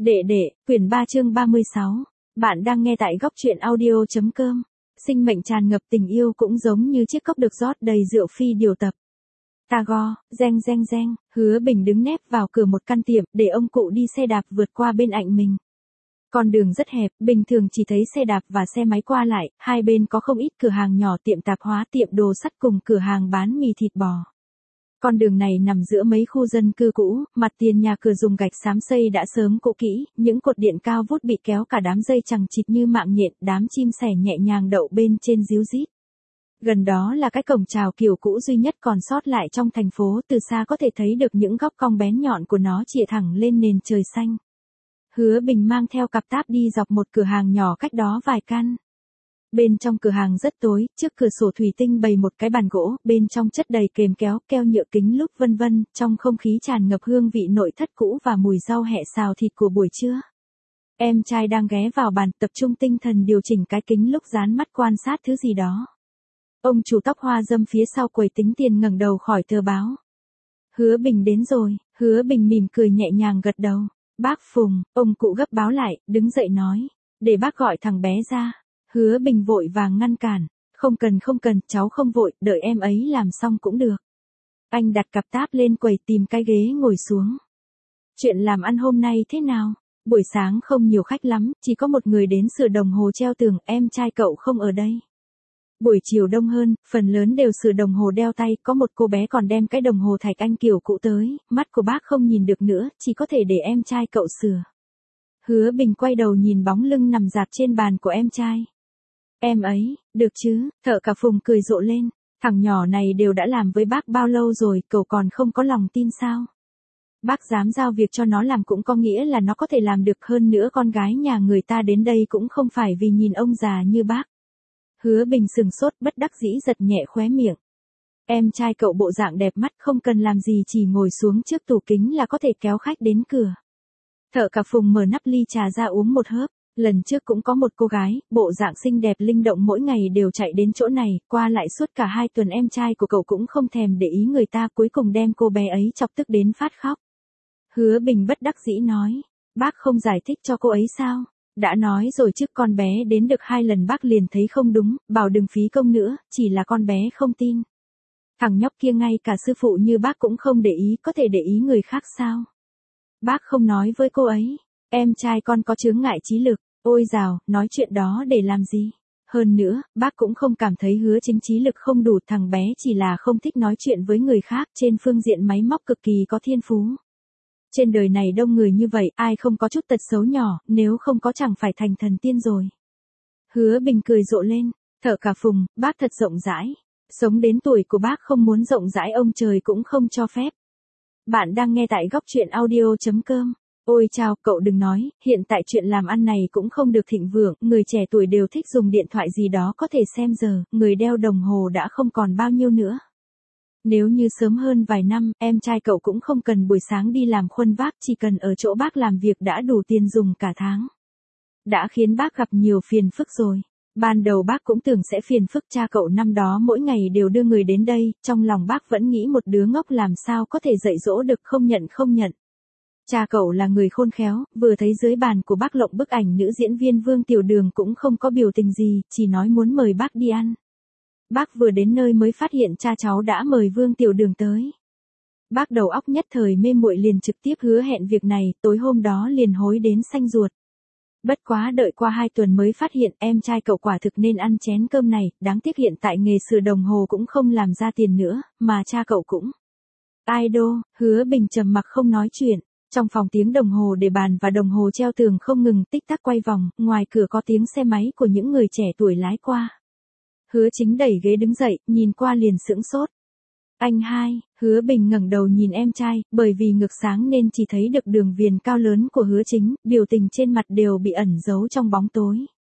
Đệ đệ, quyển 3 chương 36. Bạn đang nghe tại góc truyện audio.com. Sinh mệnh tràn ngập tình yêu cũng giống như chiếc cốc được rót đầy rượu phi điều tập. Tagore, reng, Hứa Bình đứng nép vào cửa một căn tiệm để ông cụ đi xe đạp vượt qua bên cạnh mình. Con đường rất hẹp, bình thường chỉ thấy xe đạp và xe máy qua lại, hai bên có không ít cửa hàng nhỏ, tiệm tạp hóa, tiệm đồ sắt cùng cửa hàng bán mì thịt bò. Con đường này nằm giữa mấy khu dân cư cũ, mặt tiền nhà cửa dùng gạch xám xây đã sớm cũ kỹ, những cột điện cao vút bị kéo cả đám dây chằng chịt như mạng nhện, đám chim sẻ nhẹ nhàng đậu bên trên ríu rít. Gần đó là cái cổng chào kiểu cũ duy nhất còn sót lại trong thành phố, từ xa có thể thấy được những góc cong bén nhọn của nó chĩa thẳng lên nền trời xanh. Hứa Bình mang theo cặp táp đi dọc một cửa hàng nhỏ cách đó vài căn. Bên trong cửa hàng rất tối, trước cửa sổ thủy tinh bày một cái bàn gỗ, bên trong chất đầy kềm kéo, keo nhựa, kính lúp vân vân, trong không khí tràn ngập hương vị nội thất cũ và mùi rau hẹ xào thịt của buổi trưa. Em trai đang ghé vào bàn, tập trung tinh thần điều chỉnh cái kính lúp, dán mắt quan sát thứ gì đó. Ông chủ tóc hoa râm phía sau quầy tính tiền ngẩng đầu khỏi tờ báo. Hứa Bình đến rồi. Hứa Bình mỉm cười nhẹ nhàng gật đầu. Bác Phùng, ông cụ gấp báo lại, đứng dậy nói. Để bác gọi thằng bé ra. Hứa Bình vội vàng ngăn cản. Không cần, cháu không vội, đợi em ấy làm xong cũng được. Anh đặt cặp táp lên quầy, tìm cái ghế ngồi xuống. Chuyện làm ăn hôm nay thế nào? Buổi sáng không nhiều khách lắm, chỉ có một người đến sửa đồng hồ treo tường, em trai cậu không ở đây. Buổi chiều đông hơn, phần lớn đều sửa đồng hồ đeo tay, có một cô bé còn đem cái đồng hồ thạch anh kiểu cũ tới, mắt của bác không nhìn được nữa, chỉ có thể để em trai cậu sửa. Hứa Bình quay đầu nhìn bóng lưng nằm dạp trên bàn của em trai. Em ấy, được chứ, Thợ cả Phùng cười rộ lên, thằng nhỏ này đều đã làm với bác bao lâu rồi, cậu còn không có lòng tin sao? Bác dám giao việc cho nó làm cũng có nghĩa là nó có thể làm được, hơn nữa con gái nhà người ta đến đây cũng không phải vì nhìn ông già như bác. Hứa Bình sừng sốt, bất đắc dĩ giật nhẹ khóe miệng. Em trai cậu bộ dạng đẹp mắt, không cần làm gì, chỉ ngồi xuống trước tủ kính là có thể kéo khách đến cửa. Thợ cả Phùng mở nắp ly trà ra uống một hớp. Lần trước cũng có một cô gái, bộ dạng xinh đẹp linh động mỗi ngày đều chạy đến chỗ này, qua lại suốt cả 2 tuần, em trai của cậu cũng không thèm để ý người ta, cuối cùng đem cô bé ấy chọc tức đến phát khóc. Hứa Bình bất đắc dĩ nói, bác không giải thích cho cô ấy sao? Đã nói rồi chứ, con bé đến được 2 lần bác liền thấy không đúng, bảo đừng phí công nữa, chỉ là con bé không tin. Thằng nhóc kia ngay cả sư phụ như bác cũng không để ý, có thể để ý người khác sao? Bác không nói với cô ấy, em trai con có chướng ngại trí lực, ôi dào, nói chuyện đó để làm gì? Hơn nữa, bác cũng không cảm thấy Hứa Chính trí lực không đủ, thằng bé chỉ là không thích nói chuyện với người khác, trên phương diện máy móc cực kỳ có thiên phú. Trên đời này đông người như vậy, ai không có chút tật xấu nhỏ, nếu không có chẳng phải thành thần tiên rồi. Hứa Bình cười rộ lên, Thợ cả Phùng, bác thật rộng rãi. Sống đến tuổi của bác không muốn rộng rãi ông trời cũng không cho phép. Bạn đang nghe tại góc truyện audio.com. Ôi chao, cậu đừng nói, hiện tại chuyện làm ăn này cũng không được thịnh vượng, người trẻ tuổi đều thích dùng điện thoại gì đó có thể xem giờ, người đeo đồng hồ đã không còn bao nhiêu nữa. Nếu như sớm hơn vài năm, em trai cậu cũng không cần buổi sáng đi làm khuân vác, chỉ cần ở chỗ bác làm việc đã đủ tiền dùng cả tháng. Đã khiến bác gặp nhiều phiền phức rồi. Ban đầu bác cũng tưởng sẽ phiền phức, cha cậu năm đó mỗi ngày đều đưa người đến đây, trong lòng bác vẫn nghĩ một đứa ngốc làm sao có thể dạy dỗ được, không nhận. Cha cậu là người khôn khéo, vừa thấy dưới bàn của bác lộng bức ảnh nữ diễn viên Vương Tiểu Đường cũng không có biểu tình gì, chỉ nói muốn mời bác đi ăn. Bác vừa đến nơi mới phát hiện cha cháu đã mời Vương Tiểu Đường tới. Bác đầu óc nhất thời mê muội liền trực tiếp hứa hẹn việc này, tối hôm đó liền hối đến xanh ruột. Bất quá đợi qua 2 tuần mới phát hiện em trai cậu quả thực nên ăn chén cơm này, đáng tiếc hiện tại nghề sửa đồng hồ cũng không làm ra tiền nữa, mà cha cậu cũng idol. Hứa Bình trầm mặc không nói chuyện. Trong phòng tiếng đồng hồ để bàn và đồng hồ treo tường không ngừng tích tắc quay vòng, ngoài cửa có tiếng xe máy của những người trẻ tuổi lái qua. Hứa Chính đẩy ghế đứng dậy, nhìn qua liền sững sốt. Anh hai, Hứa Bình ngẩng đầu nhìn em trai, bởi vì ngực sáng nên chỉ thấy được đường viền cao lớn của Hứa Chính, biểu tình trên mặt đều bị ẩn giấu trong bóng tối.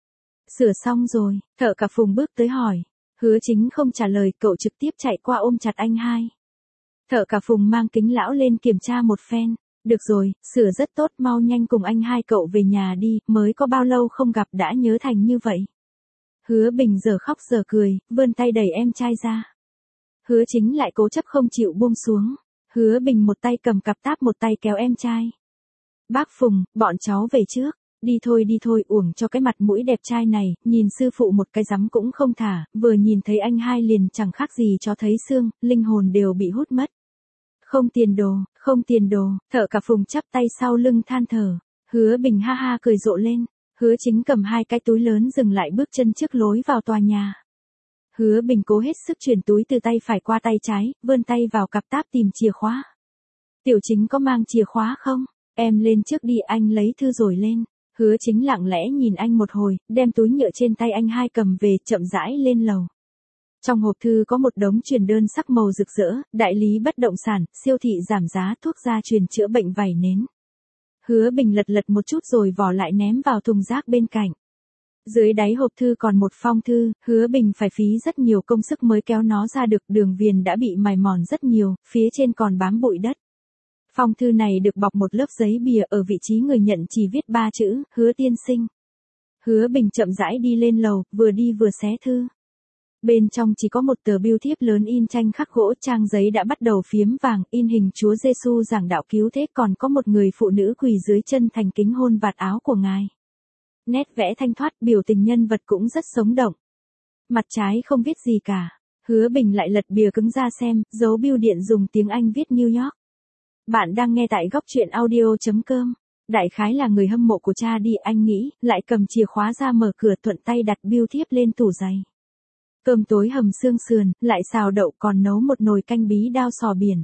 Sửa xong rồi, Thợ cả Phùng bước tới hỏi. Hứa Chính không trả lời, cậu trực tiếp chạy qua ôm chặt anh hai. Thợ cả Phùng mang kính lão lên kiểm tra một phen. Được rồi, sửa rất tốt, mau nhanh cùng anh hai cậu về nhà đi, mới có bao lâu không gặp đã nhớ thành như vậy. Hứa Bình giờ khóc giờ cười, vươn tay đẩy em trai ra. Hứa Chính lại cố chấp không chịu buông xuống. Hứa Bình một tay cầm cặp táp một tay kéo em trai. Bác Phùng, bọn cháu về trước. Đi thôi, uổng cho cái mặt mũi đẹp trai này, nhìn sư phụ một cái rắm cũng không thả, vừa nhìn thấy anh hai liền chẳng khác gì cho thấy xương, linh hồn đều bị hút mất. Không tiền đồ, Thợ cả Phùng chắp tay sau lưng than thở. Hứa Bình ha ha cười rộ lên. Hứa Chính cầm hai cái túi lớn dừng lại bước chân trước lối vào tòa nhà. Hứa Bình cố hết sức chuyển túi từ tay phải qua tay trái, vươn tay vào cặp táp tìm chìa khóa. Tiểu Chính có mang chìa khóa không? Em lên trước đi, anh lấy thư rồi lên. Hứa Chính lặng lẽ nhìn anh một hồi, đem túi nhựa trên tay anh hai cầm về, chậm rãi lên lầu. Trong hộp thư có một đống truyền đơn sắc màu rực rỡ, đại lý bất động sản, siêu thị giảm giá, thuốc gia truyền chữa bệnh vảy nến. Hứa Bình lật một chút rồi vỏ lại ném vào thùng rác bên cạnh. Dưới đáy hộp thư còn một phong thư, Hứa Bình phải phí rất nhiều công sức mới kéo nó ra được, đường viền đã bị mài mòn rất nhiều, phía trên còn bám bụi đất. Phong thư này được bọc một lớp giấy bìa, ở vị trí người nhận chỉ viết 3 chữ, Hứa tiên sinh. Hứa Bình chậm rãi đi lên lầu, vừa đi vừa xé thư. Bên trong chỉ có một tờ bưu thiếp lớn in tranh khắc gỗ, trang giấy đã bắt đầu phiếm vàng, in hình Chúa Giêsu giảng đạo cứu thế, còn có một người phụ nữ quỳ dưới chân thành kính hôn vạt áo của Ngài. Nét vẽ thanh thoát, biểu tình nhân vật cũng rất sống động. Mặt trái không viết gì cả. Hứa Bình lại lật bìa cứng ra xem, dấu bưu điện dùng tiếng Anh viết New York. Bạn đang nghe tại góc truyện audio.com. Đại khái là người hâm mộ của cha đi, anh nghĩ, lại cầm chìa khóa ra mở cửa, thuận tay đặt bưu thiếp lên tủ giày. Cơm tối hầm xương sườn, lại xào đậu, còn nấu một nồi canh bí đao sò biển.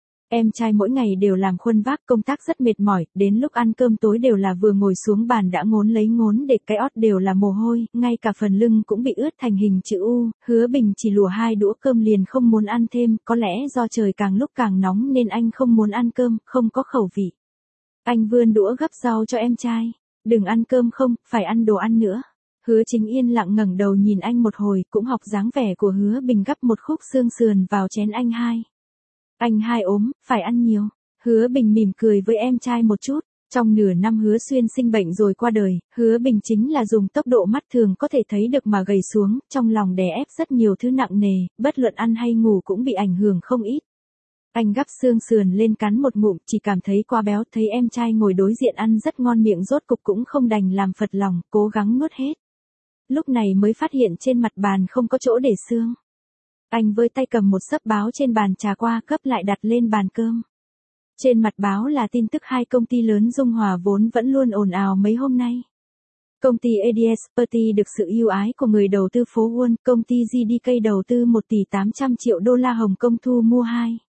Em trai mỗi ngày đều làm khuân vác, công tác rất mệt mỏi, đến lúc ăn cơm tối đều là vừa ngồi xuống bàn đã ngốn lấy ngốn để, cái ót đều là mồ hôi, ngay cả phần lưng cũng bị ướt thành hình chữ U. Hứa Bình chỉ lùa 2 đũa cơm liền không muốn ăn thêm, có lẽ do trời càng lúc càng nóng nên anh không muốn ăn cơm, không có khẩu vị. Anh vươn đũa gắp rau cho em trai. Đừng ăn cơm không, phải ăn đồ ăn nữa. Hứa Chính yên lặng ngẩng đầu nhìn anh một hồi, cũng học dáng vẻ của Hứa Bình gắp một khúc xương sườn vào chén anh hai. Anh hai ốm, phải ăn nhiều. Hứa Bình mỉm cười với em trai một chút. Trong nửa năm Hứa Xuyên sinh bệnh rồi qua đời, Hứa Bình chính là dùng tốc độ mắt thường có thể thấy được mà gầy xuống, trong lòng đè ép rất nhiều thứ nặng nề, bất luận ăn hay ngủ cũng bị ảnh hưởng không ít. Anh gắp xương sườn lên cắn một ngụm, chỉ cảm thấy quá béo, thấy em trai ngồi đối diện ăn rất ngon miệng, rốt cục cũng không đành làm phật lòng, cố gắng nuốt hết. Lúc này mới phát hiện trên mặt bàn không có chỗ để xương. Anh với tay cầm một xấp báo trên bàn trà qua, gấp lại đặt lên bàn cơm. Trên mặt báo là tin tức 2 công ty lớn dung hòa vốn vẫn luôn ồn ào mấy hôm nay. Công ty ADS Property được sự ưu ái của người đầu tư phố Wall, công ty GDK đầu tư 1 tỷ 800 triệu đô la Hồng Kông thu mua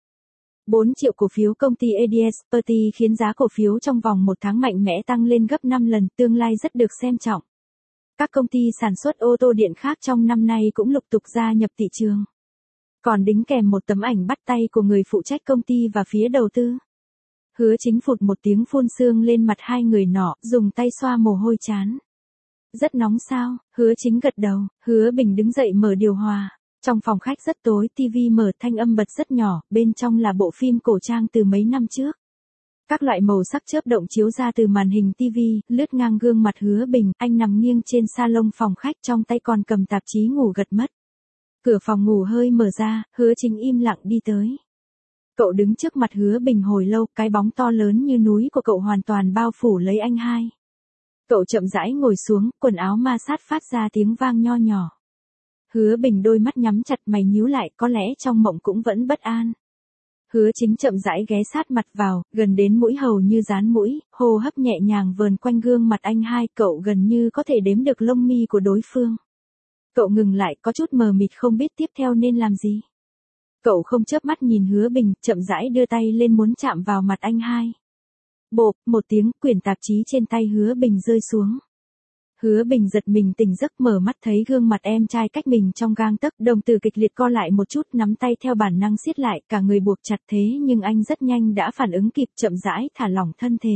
4 triệu cổ phiếu công ty ADS Property, khiến giá cổ phiếu trong vòng 1 tháng mạnh mẽ tăng lên gấp 5 lần, tương lai rất được xem trọng. Các công ty sản xuất ô tô điện khác trong năm nay cũng lục tục gia nhập thị trường. Còn đính kèm một tấm ảnh bắt tay của người phụ trách công ty và phía đầu tư. Hứa Chính phụt một tiếng phun sương lên mặt hai người nọ, dùng tay xoa mồ hôi trán. Rất nóng sao? Hứa Chính gật đầu. Hứa Bình đứng dậy mở điều hòa. Trong phòng khách rất tối, tivi mở, thanh âm bật rất nhỏ, bên trong là bộ phim cổ trang từ mấy năm trước. Các loại màu sắc chớp động chiếu ra từ màn hình tivi, lướt ngang gương mặt Hứa Bình, anh nằm nghiêng trên salon phòng khách, trong tay còn cầm tạp chí ngủ gật mất. Cửa phòng ngủ hơi mở ra, Hứa Chính im lặng đi tới. Cậu đứng trước mặt Hứa Bình hồi lâu, cái bóng to lớn như núi của cậu hoàn toàn bao phủ lấy anh hai. Cậu chậm rãi ngồi xuống, quần áo ma sát phát ra tiếng vang nho nhỏ. Hứa Bình đôi mắt nhắm chặt, mày nhíu lại, có lẽ trong mộng cũng vẫn bất an. Hứa Chính chậm rãi ghé sát mặt vào, gần đến mũi hầu như dán mũi, hô hấp nhẹ nhàng vờn quanh gương mặt anh hai, cậu gần như có thể đếm được lông mi của đối phương. Cậu ngừng lại, có chút mờ mịt không biết tiếp theo nên làm gì. Cậu không chớp mắt nhìn Hứa Bình, chậm rãi đưa tay lên muốn chạm vào mặt anh hai. Bộp, một tiếng, quyển tạp chí trên tay Hứa Bình rơi xuống. Hứa Bình giật mình tỉnh giấc, mở mắt thấy gương mặt em trai cách mình trong gang tấc, đồng tử kịch liệt co lại một chút, nắm tay theo bản năng siết lại, cả người buộc chặt, thế nhưng anh rất nhanh đã phản ứng kịp, chậm rãi thả lỏng thân thể.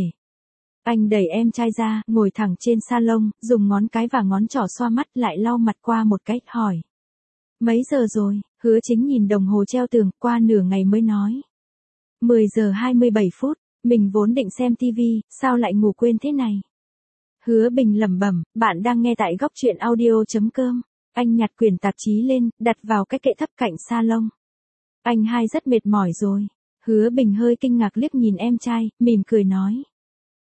Anh đẩy em trai ra, ngồi thẳng trên salon, dùng ngón cái và ngón trỏ xoa mắt, lại lau mặt qua một cái, hỏi. Mấy giờ rồi? Hứa Chính nhìn đồng hồ treo tường, qua nửa ngày mới nói. 10 giờ 27 phút, mình vốn định xem tivi, sao lại ngủ quên thế này? Hứa Bình lẩm bẩm, bạn đang nghe tại góc truyện audio.com. Anh nhặt quyển tạp chí lên, đặt vào cái kệ thấp cạnh salon. Anh hai rất mệt mỏi rồi. Hứa Bình hơi kinh ngạc liếc nhìn em trai, mỉm cười nói.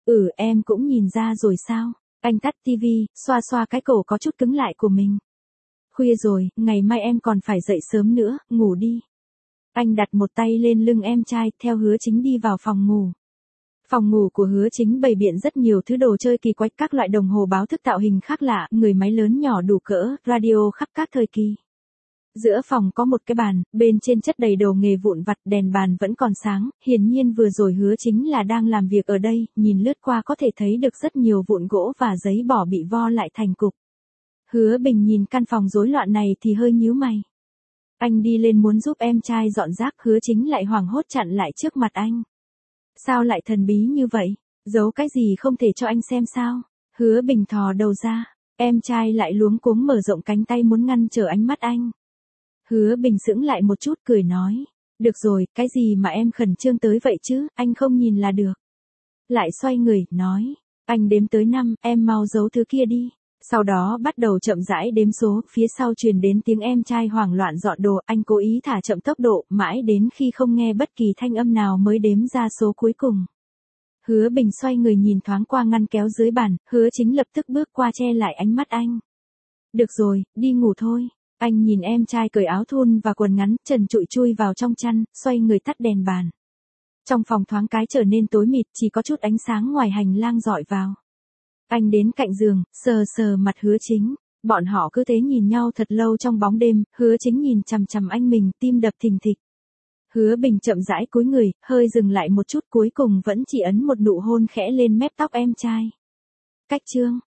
Em cũng nhìn ra rồi sao? Anh tắt tivi, xoa xoa cái cổ có chút cứng lại của mình. Khuya rồi, ngày mai em còn phải dậy sớm nữa, ngủ đi. Anh đặt một tay lên lưng em trai, theo Hứa Chính đi vào phòng ngủ. Phòng ngủ của Hứa Chính bày biện rất nhiều thứ đồ chơi kỳ quái, các loại đồng hồ báo thức tạo hình khác lạ, người máy lớn nhỏ đủ cỡ, radio khắp các thời kỳ. Giữa phòng có một cái bàn, bên trên chất đầy đồ nghề vụn vặt, đèn bàn vẫn còn sáng, hiển nhiên vừa rồi Hứa Chính là đang làm việc ở đây, nhìn lướt qua có thể thấy được rất nhiều vụn gỗ và giấy bỏ bị vo lại thành cục. Hứa Bình nhìn căn phòng rối loạn này thì hơi nhíu mày. Anh đi lên muốn giúp em trai dọn rác, Hứa Chính lại hoảng hốt chặn lại trước mặt anh. Sao lại thần bí như vậy? Giấu cái gì không thể cho anh xem sao? Hứa Bình thò đầu ra, em trai lại luống cuống mở rộng cánh tay muốn ngăn trở ánh mắt anh. Hứa Bình sững lại một chút cười nói. Được rồi, cái gì mà em khẩn trương tới vậy chứ, anh không nhìn là được. Lại xoay người, nói. Anh đếm tới 5, em mau giấu thứ kia đi. Sau đó bắt đầu chậm rãi đếm số, phía sau truyền đến tiếng em trai hoảng loạn dọn đồ, anh cố ý thả chậm tốc độ, mãi đến khi không nghe bất kỳ thanh âm nào mới đếm ra số cuối cùng. Hứa Bình xoay người nhìn thoáng qua ngăn kéo dưới bàn, Hứa Chính lập tức bước qua che lại ánh mắt anh. Được rồi, đi ngủ thôi. Anh nhìn em trai cởi áo thun và quần ngắn, trần trụi chui vào trong chăn, xoay người tắt đèn bàn. Trong phòng thoáng cái trở nên tối mịt, chỉ có chút ánh sáng ngoài hành lang rọi vào. Anh đến cạnh giường, sờ sờ mặt Hứa Chính. Bọn họ cứ thế nhìn nhau thật lâu trong bóng đêm, Hứa Chính nhìn chằm chằm anh mình, tim đập thình thịch. Hứa Bình chậm rãi cúi người, hơi dừng lại một chút, cuối cùng vẫn chỉ ấn một nụ hôn khẽ lên mép tóc em trai. Cách chương